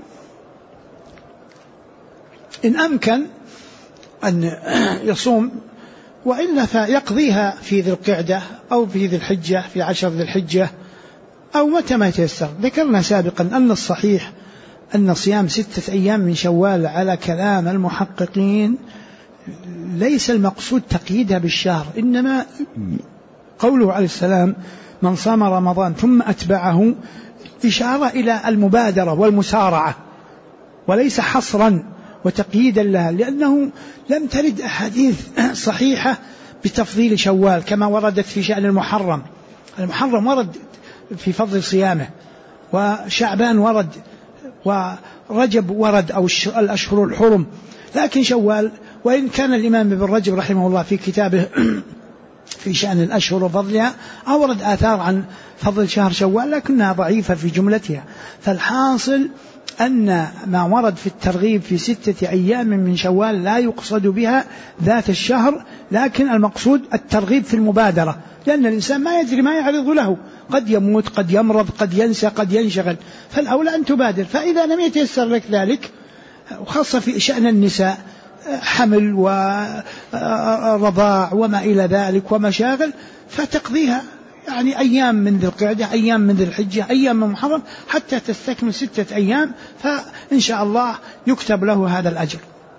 إن أمكن أن يصوم وإلا فيقضيها في ذي القعدة أو في ذي الحجة، في 10 ذي الحجة، أو متى ما يتيسر. ذكرنا سابقا أن الصحيح أن صيام 6 أيام من شوال على كلام المحققين ليس المقصود تقييدها بالشهر، إنما قوله عليه السلام: من صام رمضان ثم أتبعه، إشارة إلى المبادرة والمسارعة، وليس حصرا وتقييدا لها، لأنه لم ترد أحاديث صحيحة بتفضيل شوال كما وردت في شأن المحرم ورد في فضل صيامه، وشعبان ورد، ورجب ورد، أو الأشهر الحرم. لكن شوال، وإن كان الإمام ابن رجب رحمه الله في كتابه في شأن الأشهر وفضلها أورد آثار عن فضل شهر شوال، لكنها ضعيفة في جملتها. فالحاصل أن ما ورد في الترغيب في 6 أيام من شوال لا يقصد بها ذات الشهر، لكن المقصود الترغيب في المبادرة، لأن الإنسان ما يدري ما يعرض له، قد يموت، قد يمرض، قد ينسى، قد ينشغل، فالأولى أن تبادر. فإذا لم يتيسر لك ذلك، وخاصة في شأن النساء، حمل ورضاع وما إلى ذلك ومشاغل، فتقضيها يعني أيام من ذي القعدة، أيام من ذي الحجة، أيام من محرم، حتى تستكمل 6 أيام، فإن شاء الله يكتب له هذا الأجر.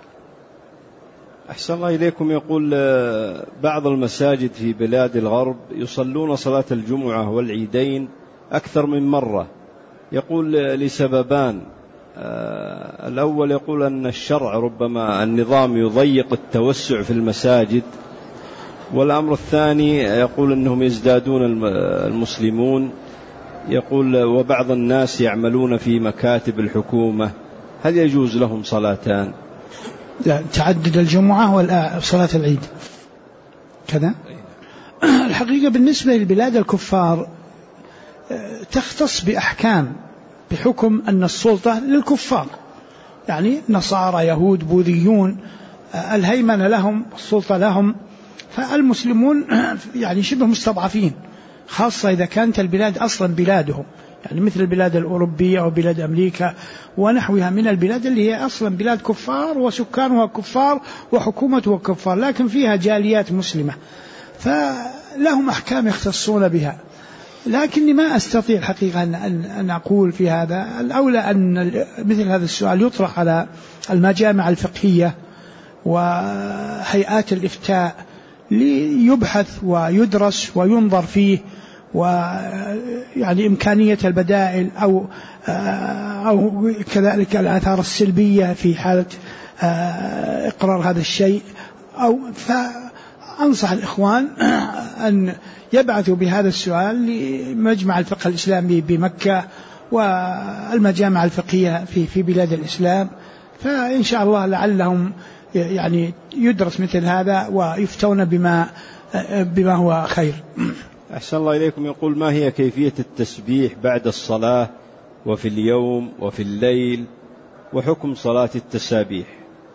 أحسن الله إليكم. يقول: بعض المساجد في بلاد الغرب يصلون صلاة الجمعة والعيدين أكثر من مرة، يقول لسببان: الأول يقول أن الشرع ربما النظام يضيق التوسع في المساجد، والأمر الثاني يقول أنهم يزدادون المسلمون، يقول وبعض الناس يعملون في مكاتب الحكومة، هل يجوز لهم صلاتان؟ لا، تعدد الجمعة وصلاة العيد كذا. الحقيقة بالنسبة للبلاد الكفار تختص بأحكام، بحكم أن السلطة للكفار، يعني نصارى، يهود، بوذيون، الهيمنة لهم، السلطة لهم، فالمسلمون يعني شبه مستضعفين، خاصة إذا كانت البلاد أصلا بلادهم، يعني مثل البلاد الأوروبية وبلاد أمريكا ونحوها من البلاد اللي هي أصلا بلاد كفار وسكانها كفار وحكومتها كفار، لكن فيها جاليات مسلمة، فلهم أحكام يختصون بها. لكني ما أستطيع الحقيقة أن أقول في هذا. الأولى أن مثل هذا السؤال يطرح على المجامع الفقهية وهيئات الإفتاء ليبحث ويدرس وينظر فيه، ويعني إمكانية البدائل أو كذلك الآثار السلبية في حالة إقرار هذا الشيء. فأنصح الإخوان أن يبعث بهذا السؤال لمجمع الفقه الإسلامي بمكة والمجامع الفقهية في بلاد الإسلام، فإن شاء الله لعلهم يعني يدرس مثل هذا ويفتون بما هو خير. أحسن الله إليكم. يقول: ما هي كيفية التسبيح بعد الصلاة وفي اليوم وفي الليل، وحكم صلاة التسابيح؟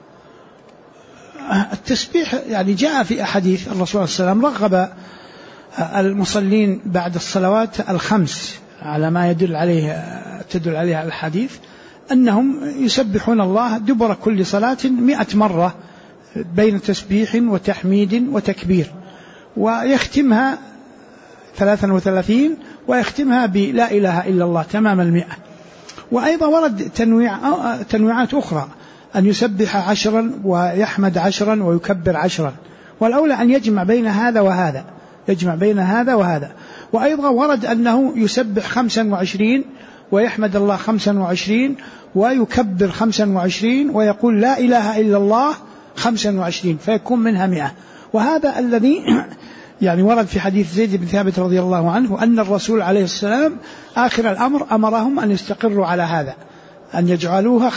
التسبيح يعني جاء في أحاديث الرسول صلى الله عليه وسلم رغب المصلين بعد الصلوات الخمس على ما تدل عليه الحديث أنهم يسبحون الله دبر كل صلاة 100 مرة بين تسبيح وتحميد وتكبير، ويختمها 33 ويختمها بلا إله إلا الله تمام 100. وأيضا ورد تنويعات أخرى أن يسبح 10 ويحمد 10 ويكبر 10، والأولى أن يجمع بين هذا وهذا. وأيضا ورد أنه يسبح 25 ويحمد الله 25 ويكبر 25 ويقول لا إله إلا الله 25 فيكون منها 100. وهذا الذي يعني ورد في حديث زيد بن ثابت رضي الله عنه أن الرسول عليه السلام آخر الأمر أمرهم أن يستقروا على هذا، أن يجعلوها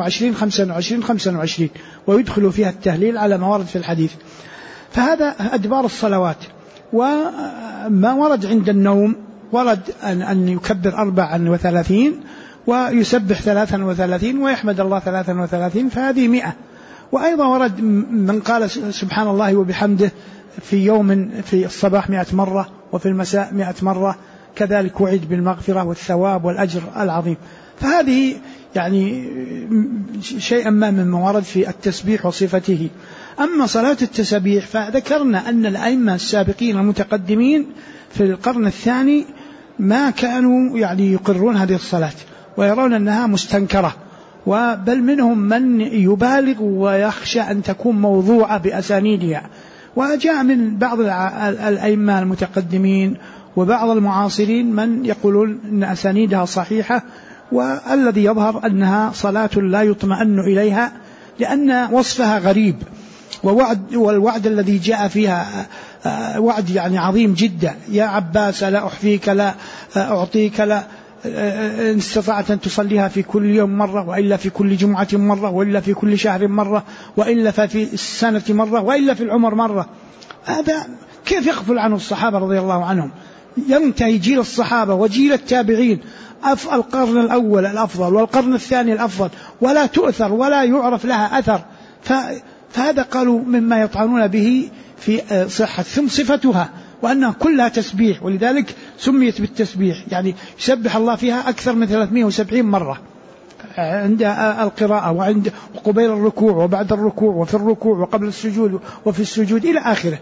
25 ويدخلوا فيها التهليل على ما ورد في الحديث. فهذا أدبار الصلوات. وما ورد عند النوم ورد أن يكبر 34 ويسبح 33 ويحمد الله 33 فهذه 100. وأيضا ورد من قال سبحان الله وبحمده في يوم في الصباح 100 مرة وفي المساء 100 مرة، كذلك وعد بالمغفرة والثواب والأجر العظيم. فهذه يعني شيئا ما مما ورد في التسبيح وصفته. أما صلاة التسبيح فذكرنا أن الأئمة السابقين المتقدمين في القرن الثاني ما كانوا يعني يقرون هذه الصلاة ويرون أنها مستنكرة، وبل منهم من يبالغ ويخشى أن تكون موضوعة بأسانيدها. وجاء من بعض الأئمة المتقدمين وبعض المعاصرين من يقولون أن أسانيدها صحيحة، والذي يظهر أنها صلاة لا يطمئن إليها لأن وصفها غريب، والوعد الذي جاء فيها وعد يعني عظيم جدا: يا عباس لا أحفيك لا أعطيك لا إن استطعت أن تصليها في كل يوم مرة، وإلا في كل جمعة مرة، وإلا في كل شهر مرة، وإلا في السنة مرة، وإلا في العمر مرة. هذا كيف يغفل عنه الصحابة رضي الله عنهم؟ ينتهي جيل الصحابة وجيل التابعين القرن الأول الأفضل والقرن الثاني الأفضل ولا تؤثر ولا يعرف لها أثر. فهذا قالوا مما يطعنون به في صحة. ثم صفتها وأنها كلها تسبيح، ولذلك سميت بالتسبيح، يعني يسبح الله فيها أكثر من 370 مرة عند القراءة وعند قبيل الركوع وبعد الركوع وفي الركوع وقبل السجود وفي السجود إلى آخره.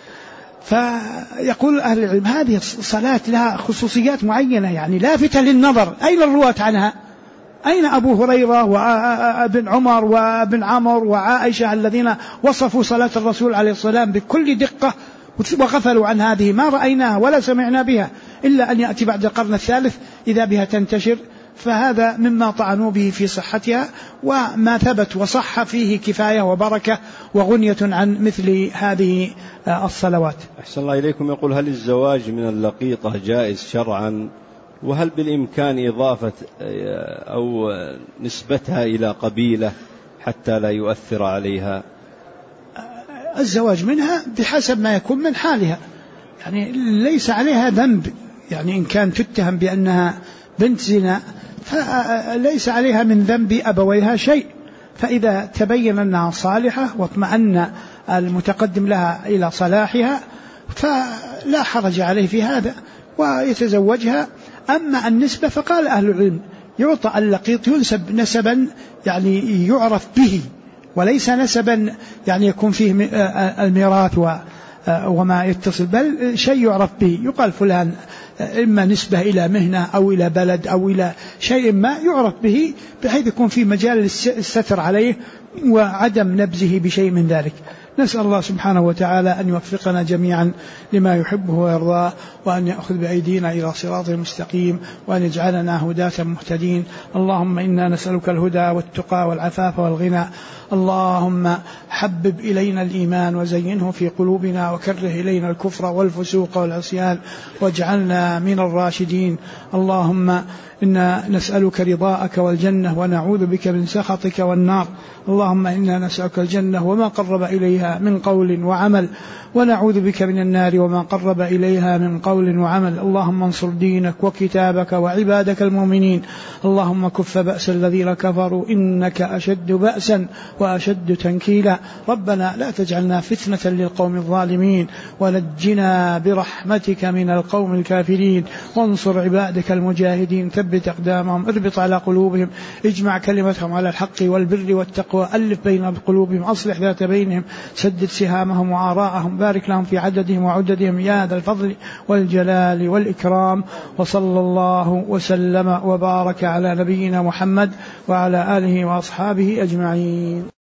فيقول أهل العلم هذه الصلاة لها خصوصيات معينة يعني لافتة للنظر. أين الرواة عنها؟ أين أبو هريرة وابن عمر وابن عمر وعائشة الذين وصفوا صلاة الرسول عليه السلام بكل دقة وغفلوا عن هذه؟ ما رأيناها ولا سمعنا بها إلا أن يأتي بعد القرن الثالث إذا بها تنتشر. فهذا مما طعنوا به في صحتها، وما ثبت وصح فيه كفاية وبركة وغنية عن مثل هذه الصلوات. أحسن الله إليكم. يقول: هل الزواج من اللقيطة جائز شرعا؟ وهل بالإمكان إضافة أو نسبتها إلى قبيلة حتى لا يؤثر عليها؟ الزواج منها بحسب ما يكون من حالها، يعني ليس عليها ذنب، يعني إن كان تتهم بأنها بنت زنا فليس عليها من ذنب أبويها شيء. فإذا تبين أنها صالحة واطمأن المتقدم لها إلى صلاحها فلا حرج عليه في هذا ويتزوجها. أما النسبة فقال أهل العلم يعطى اللقيط ينسب نسبا يعني يعرف به، وليس نسبا يعني يكون فيه الميراث وما يتصل، بل شيء يعرف به. يقال فلان إما نسبة إلى مهنة أو إلى بلد أو إلى شيء ما يعرف به، بحيث يكون في مجال الستر عليه وعدم نبذه بشيء من ذلك. نسأل الله سبحانه وتعالى أن يوفقنا جميعا لما يحبه ويرضاه، وأن يأخذ بأيدينا إلى صراط المستقيم، وأن يجعلنا هداة مهتدين. اللهم إنا نسألك الهدى والتقى والعفاف والغنى. اللهم حبب إلينا الإيمان وزينه في قلوبنا، وكره إلينا الكفر والفسوق والعصيان، واجعلنا من الراشدين. اللهم إنا نسألك رضاءك والجنة، ونعوذ بك من سخطك والنار. اللهم إنا نسألك الجنة وما قرب إليها من قول وعمل، ونعوذ بك من النار وما قرب إليها من قول وعمل. اللهم انصر دينك وكتابك وعبادك المؤمنين. اللهم كف بأس الذين كفروا، إنك أشد بأسا وأشد تنكيلا. ربنا لا تجعلنا فتنة للقوم الظالمين، ونجنا برحمتك من القوم الكافرين. وانصر عبادك المجاهدين، ثبت أقدامهم، اربط على قلوبهم، اجمع كلمتهم على الحق والبر والتقوى، ألف بين قلوبهم، أصلح ذات بينهم، سدد سهامهم وآراءهم، بارك لهم في عددهم وعددهم يا ذا الفضل والجلال والإكرام. وصلى الله وسلم وبارك على نبينا محمد وعلى آله وأصحابه أجمعين.